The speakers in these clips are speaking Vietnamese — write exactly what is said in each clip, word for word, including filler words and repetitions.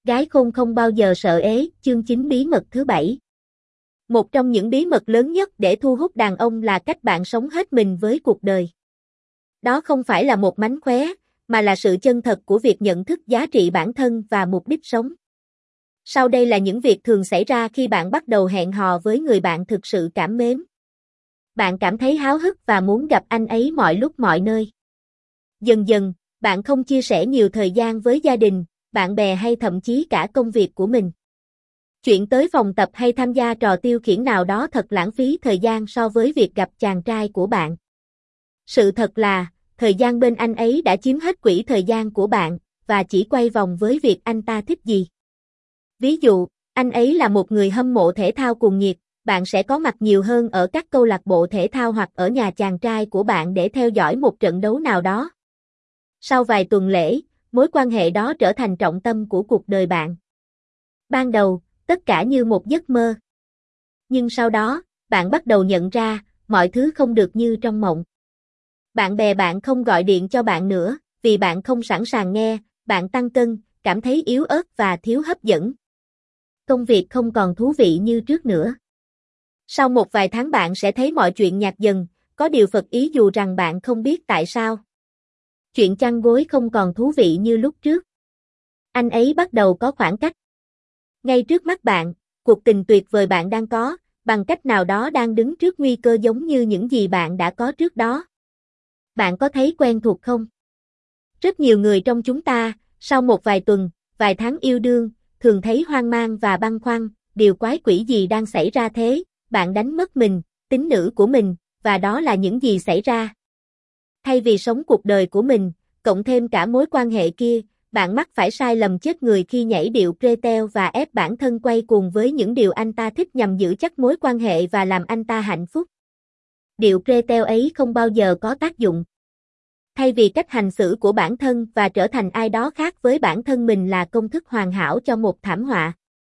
Gái khôn không bao giờ sợ ế, chương chín bí mật thứ bảy. Một trong những bí mật lớn nhất để thu hút đàn ông là cách bạn sống hết mình với cuộc đời. Đó không phải là một mánh khóe, mà là sự chân thật của việc nhận thức giá trị bản thân và mục đích sống. Sau đây là những việc thường xảy ra khi bạn bắt đầu hẹn hò với người bạn thực sự cảm mến. Bạn cảm thấy háo hức và muốn gặp anh ấy mọi lúc mọi nơi. Dần dần, bạn không chia sẻ nhiều thời gian với gia đình, bạn bè hay thậm chí cả công việc của mình. Chuyện tới phòng tập hay tham gia trò tiêu khiển nào đó thật lãng phí thời gian so với việc gặp chàng trai của bạn. Sự thật là, thời gian bên anh ấy đã chiếm hết quỹ thời gian của bạn, và chỉ quay vòng với việc anh ta thích gì. Ví dụ, anh ấy là một người hâm mộ thể thao cuồng nhiệt, bạn sẽ có mặt nhiều hơn ở các câu lạc bộ thể thao hoặc ở nhà chàng trai của bạn để theo dõi một trận đấu nào đó. Sau vài tuần lễ, mối quan hệ đó trở thành trọng tâm của cuộc đời bạn. Ban đầu, tất cả như một giấc mơ. Nhưng sau đó, bạn bắt đầu nhận ra, mọi thứ không được như trong mộng. Bạn bè bạn không gọi điện cho bạn nữa, vì bạn không sẵn sàng nghe, bạn tăng cân, cảm thấy yếu ớt và thiếu hấp dẫn. Công việc không còn thú vị như trước nữa. Sau một vài tháng bạn sẽ thấy mọi chuyện nhạt dần, có điều phật ý dù rằng bạn không biết tại sao. Chuyện chăn gối không còn thú vị như lúc trước. Anh ấy bắt đầu có khoảng cách. Ngay trước mắt bạn, cuộc tình tuyệt vời bạn đang có, bằng cách nào đó đang đứng trước nguy cơ giống như những gì bạn đã có trước đó. Bạn có thấy quen thuộc không? Rất nhiều người trong chúng ta, sau một vài tuần, vài tháng yêu đương, thường thấy hoang mang và băn khoăn, điều quái quỷ gì đang xảy ra thế, bạn đánh mất mình, tính nữ của mình, và đó là những gì xảy ra. Thay vì sống cuộc đời của mình, cộng thêm cả mối quan hệ kia, bạn mắc phải sai lầm chết người khi nhảy điệu Gretel và ép bản thân quay cuồng với những điều anh ta thích nhằm giữ chắc mối quan hệ và làm anh ta hạnh phúc. Điệu Gretel ấy không bao giờ có tác dụng. Thay vì cách hành xử của bản thân và trở thành ai đó khác với bản thân mình là công thức hoàn hảo cho một thảm họa.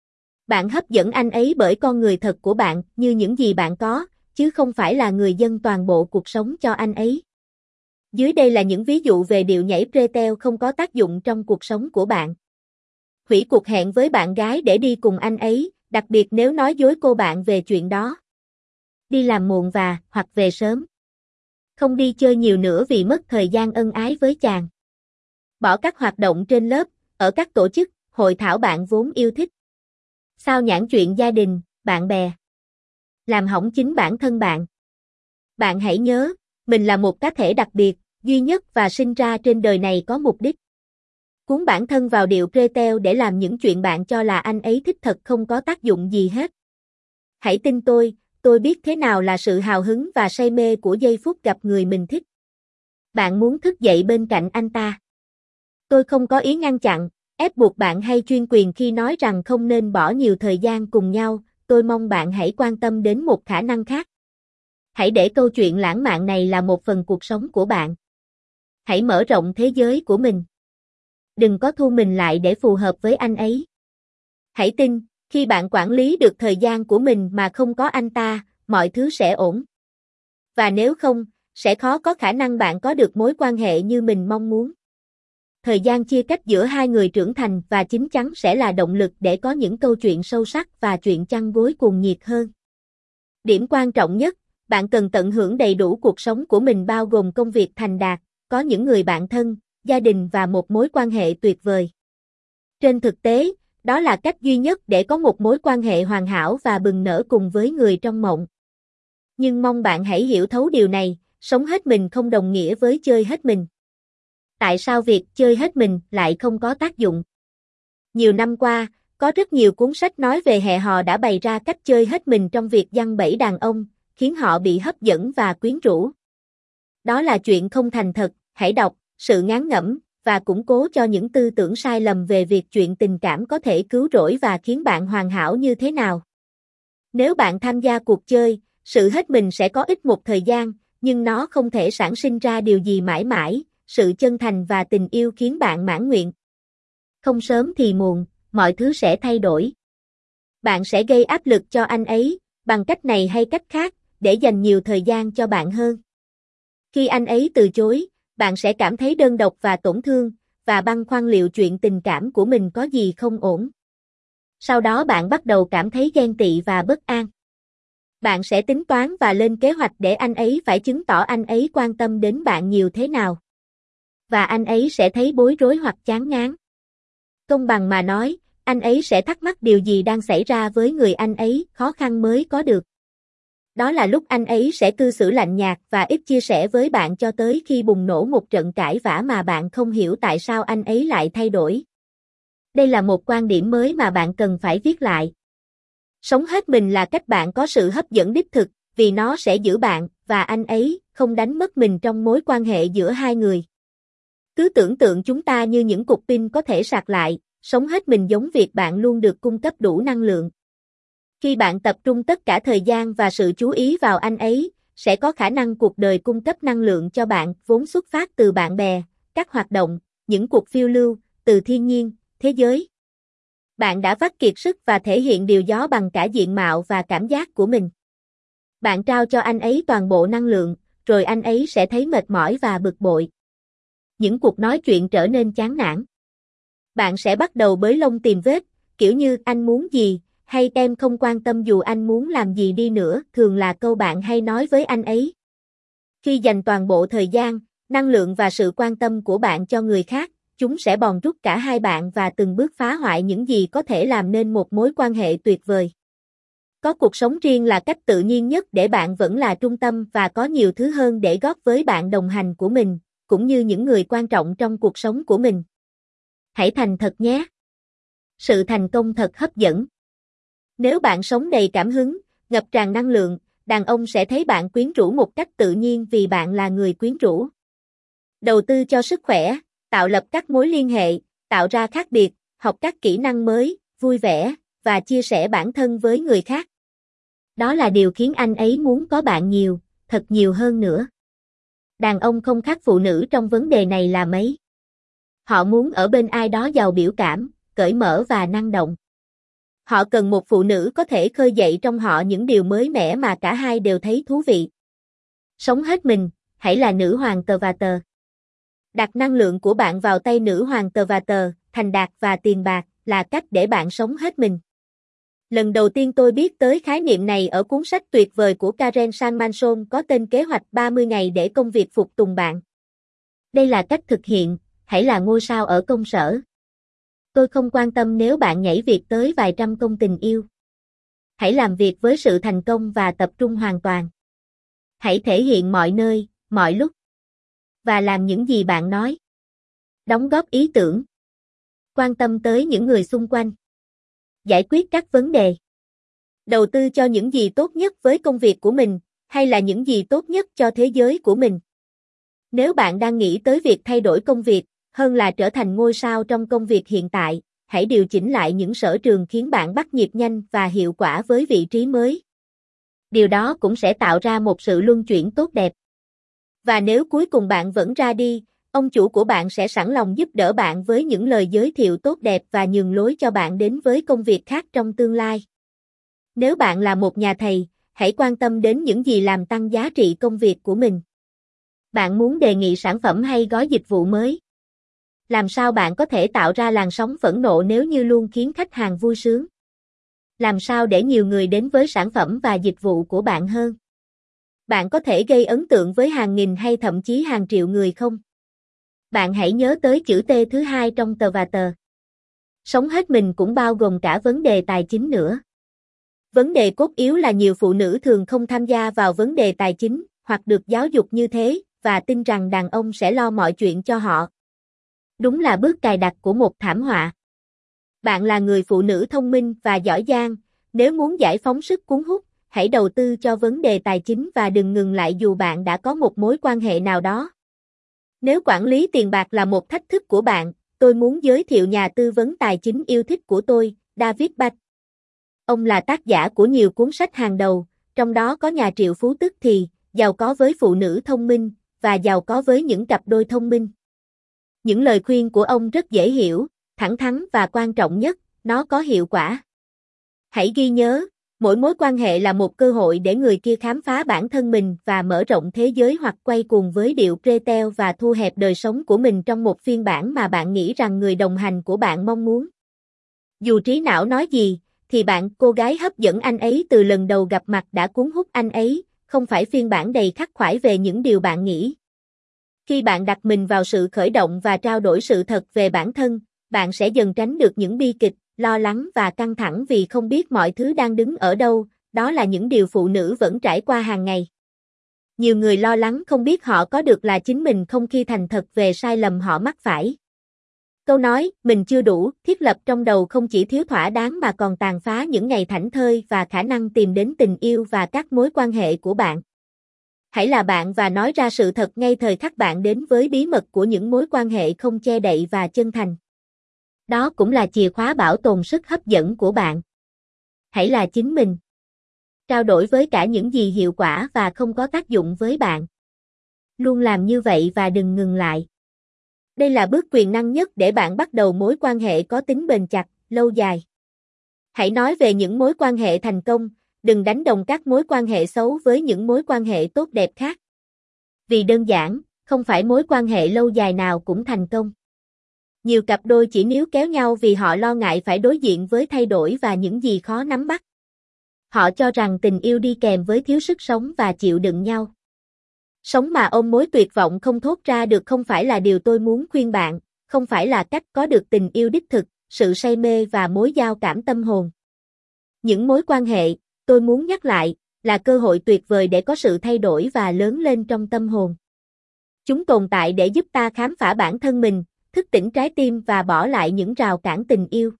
Bạn hấp dẫn anh ấy bởi con người thật của bạn như những gì bạn có, chứ không phải là người dâng toàn bộ cuộc sống cho anh ấy. Dưới đây là những ví dụ về điệu nhảy Gretel không có tác dụng trong cuộc sống của bạn. Hủy cuộc hẹn với bạn gái để đi cùng anh ấy, đặc biệt nếu nói dối cô bạn về chuyện đó. Đi làm muộn và, hoặc về sớm. Không đi chơi nhiều nữa vì mất thời gian ân ái với chàng. Bỏ các hoạt động trên lớp, ở các tổ chức, hội thảo bạn vốn yêu thích. Sao nhãng chuyện gia đình, bạn bè. Làm hỏng chính bản thân bạn. Bạn hãy nhớ, mình là một cá thể đặc biệt, duy nhất và sinh ra trên đời này có mục đích. Cuốn bản thân vào điệu Gretel để làm những chuyện bạn cho là anh ấy thích thật không có tác dụng gì hết. Hãy tin tôi, tôi biết thế nào là sự hào hứng và say mê của giây phút gặp người mình thích. Bạn muốn thức dậy bên cạnh anh ta. Tôi không có ý ngăn chặn, ép buộc bạn hay chuyên quyền khi nói rằng không nên bỏ nhiều thời gian cùng nhau, tôi mong bạn hãy quan tâm đến một khả năng khác. Hãy để câu chuyện lãng mạn này là một phần cuộc sống của bạn. Hãy mở rộng thế giới của mình. Đừng có thu mình lại để phù hợp với anh ấy. Hãy tin, khi bạn quản lý được thời gian của mình mà không có anh ta, mọi thứ sẽ ổn. Và nếu không, sẽ khó có khả năng bạn có được mối quan hệ như mình mong muốn. Thời gian chia cách giữa hai người trưởng thành và chín chắn sẽ là động lực để có những câu chuyện sâu sắc và chuyện chăn gối cuồng nhiệt hơn. Điểm quan trọng nhất, bạn cần tận hưởng đầy đủ cuộc sống của mình bao gồm công việc thành đạt, có những người bạn thân, gia đình và một mối quan hệ tuyệt vời. Trên thực tế, đó là cách duy nhất để có một mối quan hệ hoàn hảo và bừng nở cùng với người trong mộng. Nhưng mong bạn hãy hiểu thấu điều này, sống hết mình không đồng nghĩa với chơi hết mình. Tại sao việc chơi hết mình lại không có tác dụng? Nhiều năm qua, có rất nhiều cuốn sách nói về hẹn hò đã bày ra cách chơi hết mình trong việc giăng bẫy đàn ông, khiến họ bị hấp dẫn và quyến rũ. Đó là chuyện không thành thật, hãy đọc, sự ngán ngẩm, và củng cố cho những tư tưởng sai lầm về việc chuyện tình cảm có thể cứu rỗi và khiến bạn hoàn hảo như thế nào. Nếu bạn tham gia cuộc chơi, sự hết mình sẽ có ích một thời gian, nhưng nó không thể sản sinh ra điều gì mãi mãi, sự chân thành và tình yêu khiến bạn mãn nguyện. Không sớm thì muộn, mọi thứ sẽ thay đổi. Bạn sẽ gây áp lực cho anh ấy, bằng cách này hay cách khác, để dành nhiều thời gian cho bạn hơn. Khi anh ấy từ chối, bạn sẽ cảm thấy đơn độc và tổn thương, và băn khoăn liệu chuyện tình cảm của mình có gì không ổn. Sau đó bạn bắt đầu cảm thấy ghen tị và bất an. Bạn sẽ tính toán và lên kế hoạch để anh ấy phải chứng tỏ anh ấy quan tâm đến bạn nhiều thế nào. Và anh ấy sẽ thấy bối rối hoặc chán ngán. Công bằng mà nói, anh ấy sẽ thắc mắc điều gì đang xảy ra với người anh ấy khó khăn mới có được. Đó là lúc anh ấy sẽ cư xử lạnh nhạt và ít chia sẻ với bạn cho tới khi bùng nổ một trận cãi vã mà bạn không hiểu tại sao anh ấy lại thay đổi. Đây là một quan điểm mới mà bạn cần phải viết lại. Sống hết mình là cách bạn có sự hấp dẫn đích thực, vì nó sẽ giữ bạn và anh ấy không đánh mất mình trong mối quan hệ giữa hai người. Cứ tưởng tượng chúng ta như những cục pin có thể sạc lại, sống hết mình giống việc bạn luôn được cung cấp đủ năng lượng. Khi bạn tập trung tất cả thời gian và sự chú ý vào anh ấy, sẽ có khả năng cuộc đời cung cấp năng lượng cho bạn vốn xuất phát từ bạn bè, các hoạt động, những cuộc phiêu lưu, từ thiên nhiên, thế giới. Bạn đã vắt kiệt sức và thể hiện điều đó bằng cả diện mạo và cảm giác của mình. Bạn trao cho anh ấy toàn bộ năng lượng, rồi anh ấy sẽ thấy mệt mỏi và bực bội. Những cuộc nói chuyện trở nên chán nản. Bạn sẽ bắt đầu bới lông tìm vết, kiểu như anh muốn gì, hay em không quan tâm dù anh muốn làm gì đi nữa, thường là câu bạn hay nói với anh ấy. Khi dành toàn bộ thời gian, năng lượng và sự quan tâm của bạn cho người khác, chúng sẽ bòn rút cả hai bạn và từng bước phá hoại những gì có thể làm nên một mối quan hệ tuyệt vời. Có cuộc sống riêng là cách tự nhiên nhất để bạn vẫn là trung tâm và có nhiều thứ hơn để góp với bạn đồng hành của mình, cũng như những người quan trọng trong cuộc sống của mình. Hãy thành thật nhé. Sự thành công thật hấp dẫn. Nếu bạn sống đầy cảm hứng, ngập tràn năng lượng, đàn ông sẽ thấy bạn quyến rũ một cách tự nhiên vì bạn là người quyến rũ. Đầu tư cho sức khỏe, tạo lập các mối liên hệ, tạo ra khác biệt, học các kỹ năng mới, vui vẻ, và chia sẻ bản thân với người khác. Đó là điều khiến anh ấy muốn có bạn nhiều, thật nhiều hơn nữa. Đàn ông không khác phụ nữ trong vấn đề này là mấy. Họ muốn ở bên ai đó giàu biểu cảm, cởi mở và năng động. Họ cần một phụ nữ có thể khơi dậy trong họ những điều mới mẻ mà cả hai đều thấy thú vị. Sống hết mình, hãy là nữ hoàng tờ và tờ. Đặt năng lượng của bạn vào tay nữ hoàng tờ và tờ, thành đạt và tiền bạc, là cách để bạn sống hết mình. Lần đầu tiên tôi biết tới khái niệm này ở cuốn sách tuyệt vời của Karen Salmansohn có tên Kế hoạch ba mươi ngày để công việc phục tùng bạn. Đây là cách thực hiện, hãy là ngôi sao ở công sở. Tôi không quan tâm nếu bạn nhảy việc tới vài trăm công tình yêu. Hãy làm việc với sự thành công và tập trung hoàn toàn. Hãy thể hiện mọi nơi, mọi lúc. Và làm những gì bạn nói. Đóng góp ý tưởng. Quan tâm tới những người xung quanh. Giải quyết các vấn đề. Đầu tư cho những gì tốt nhất với công việc của mình, hay là những gì tốt nhất cho thế giới của mình. Nếu bạn đang nghĩ tới việc thay đổi công việc, hơn là trở thành ngôi sao trong công việc hiện tại, hãy điều chỉnh lại những sở trường khiến bạn bắt nhịp nhanh và hiệu quả với vị trí mới. Điều đó cũng sẽ tạo ra một sự luân chuyển tốt đẹp. Và nếu cuối cùng bạn vẫn ra đi, ông chủ của bạn sẽ sẵn lòng giúp đỡ bạn với những lời giới thiệu tốt đẹp và nhường lối cho bạn đến với công việc khác trong tương lai. Nếu bạn là một nhà thầy, hãy quan tâm đến những gì làm tăng giá trị công việc của mình. Bạn muốn đề nghị sản phẩm hay gói dịch vụ mới? Làm sao bạn có thể tạo ra làn sóng phẫn nộ nếu như luôn khiến khách hàng vui sướng? Làm sao để nhiều người đến với sản phẩm và dịch vụ của bạn hơn? Bạn có thể gây ấn tượng với hàng nghìn hay thậm chí hàng triệu người không? Bạn hãy nhớ tới chữ T thứ hai trong tờ và tờ. Sống hết mình cũng bao gồm cả vấn đề tài chính nữa. Vấn đề cốt yếu là nhiều phụ nữ thường không tham gia vào vấn đề tài chính, hoặc được giáo dục như thế, và tin rằng đàn ông sẽ lo mọi chuyện cho họ. Đúng là bước cài đặt của một thảm họa. Bạn là người phụ nữ thông minh và giỏi giang, nếu muốn giải phóng sức cuốn hút, hãy đầu tư cho vấn đề tài chính và đừng ngừng lại dù bạn đã có một mối quan hệ nào đó. Nếu quản lý tiền bạc là một thách thức của bạn, tôi muốn giới thiệu nhà tư vấn tài chính yêu thích của tôi, David Bach. Ông là tác giả của nhiều cuốn sách hàng đầu, trong đó có Nhà triệu phú tức thì, Giàu có với phụ nữ thông minh, và Giàu có với những cặp đôi thông minh. Những lời khuyên của ông rất dễ hiểu, thẳng thắn và quan trọng nhất, nó có hiệu quả. Hãy ghi nhớ, Mỗi mối quan hệ là một cơ hội để người kia khám phá bản thân mình và mở rộng thế giới, hoặc quay cuồng với điệu pretzel và thu hẹp đời sống của mình trong một phiên bản mà bạn nghĩ rằng người đồng hành của bạn mong muốn. Dù trí não nói gì, thì bạn, cô gái hấp dẫn anh ấy từ lần đầu gặp mặt đã cuốn hút anh ấy, không phải phiên bản đầy khắc khoải về những điều bạn nghĩ. Khi bạn đặt mình vào sự khởi động và trao đổi sự thật về bản thân, bạn sẽ dần tránh được những bi kịch, lo lắng và căng thẳng vì không biết mọi thứ đang đứng ở đâu. Đó là những điều phụ nữ vẫn trải qua hàng ngày. Nhiều người lo lắng không biết họ có được là chính mình không khi thành thật về sai lầm họ mắc phải. Câu nói, mình chưa đủ, thiết lập trong đầu không chỉ thiếu thỏa đáng mà còn tàn phá những ngày thảnh thơi và khả năng tìm đến tình yêu và các mối quan hệ của bạn. Hãy là bạn và nói ra sự thật ngay thời khắc bạn đến với bí mật của những mối quan hệ không che đậy và chân thành. Đó cũng là chìa khóa bảo tồn sức hấp dẫn của bạn. Hãy là chính mình. Trao đổi với cả những gì hiệu quả và không có tác dụng với bạn. Luôn làm như vậy và đừng ngừng lại. Đây là bước quyền năng nhất để bạn bắt đầu mối quan hệ có tính bền chặt, lâu dài. Hãy nói về những mối quan hệ thành công, đừng đánh đồng các mối quan hệ xấu với những mối quan hệ tốt đẹp khác. Vì đơn giản, không phải mối quan hệ lâu dài nào cũng thành công. Nhiều cặp đôi chỉ níu kéo nhau vì họ lo ngại phải đối diện với thay đổi và những gì khó nắm bắt. Họ cho rằng tình yêu đi kèm với thiếu sức sống và chịu đựng nhau. Sống mà ôm mối tuyệt vọng không thốt ra được không phải là điều tôi muốn khuyên bạn, không phải là cách có được tình yêu đích thực, sự say mê và mối giao cảm tâm hồn. Những mối quan hệ, tôi muốn nhắc lại, là cơ hội tuyệt vời để có sự thay đổi và lớn lên trong tâm hồn. Chúng tồn tại để giúp ta khám phá bản thân mình, thức tỉnh trái tim và bỏ lại những rào cản tình yêu.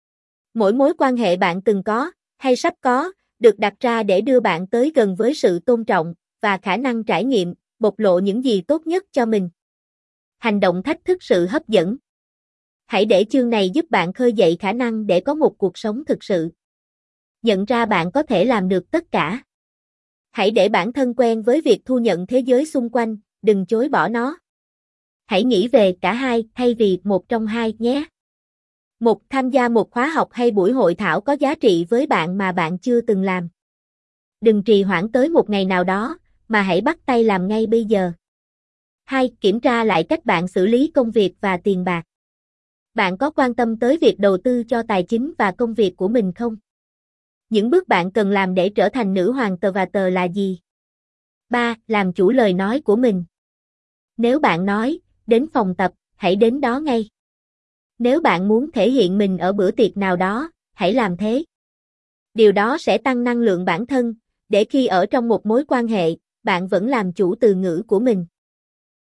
Mỗi mối quan hệ bạn từng có, hay sắp có, được đặt ra để đưa bạn tới gần với sự tôn trọng, và khả năng trải nghiệm, bộc lộ những gì tốt nhất cho mình. Hành động thách thức sự hấp dẫn. Hãy để chương này giúp bạn khơi dậy khả năng để có một cuộc sống thực sự. Nhận ra bạn có thể làm được tất cả. Hãy để bản thân quen với việc thu nhận thế giới xung quanh, đừng chối bỏ nó. Hãy nghĩ về cả hai thay vì một trong hai nhé. Một, tham gia một khóa học hay buổi hội thảo có giá trị với bạn mà bạn chưa từng làm. Đừng trì hoãn tới một ngày nào đó, mà hãy bắt tay làm ngay bây giờ. Hai, kiểm tra lại cách bạn xử lý công việc và tiền bạc. Bạn có quan tâm tới việc đầu tư cho tài chính và công việc của mình không? Những bước bạn cần làm để trở thành nữ hoàng tờ và tờ là gì? Ba, làm chủ lời nói của mình. Nếu bạn nói, đến phòng tập, hãy đến đó ngay. Nếu bạn muốn thể hiện mình ở bữa tiệc nào đó, hãy làm thế. Điều đó sẽ tăng năng lượng bản thân, để khi ở trong một mối quan hệ, bạn vẫn làm chủ từ ngữ của mình.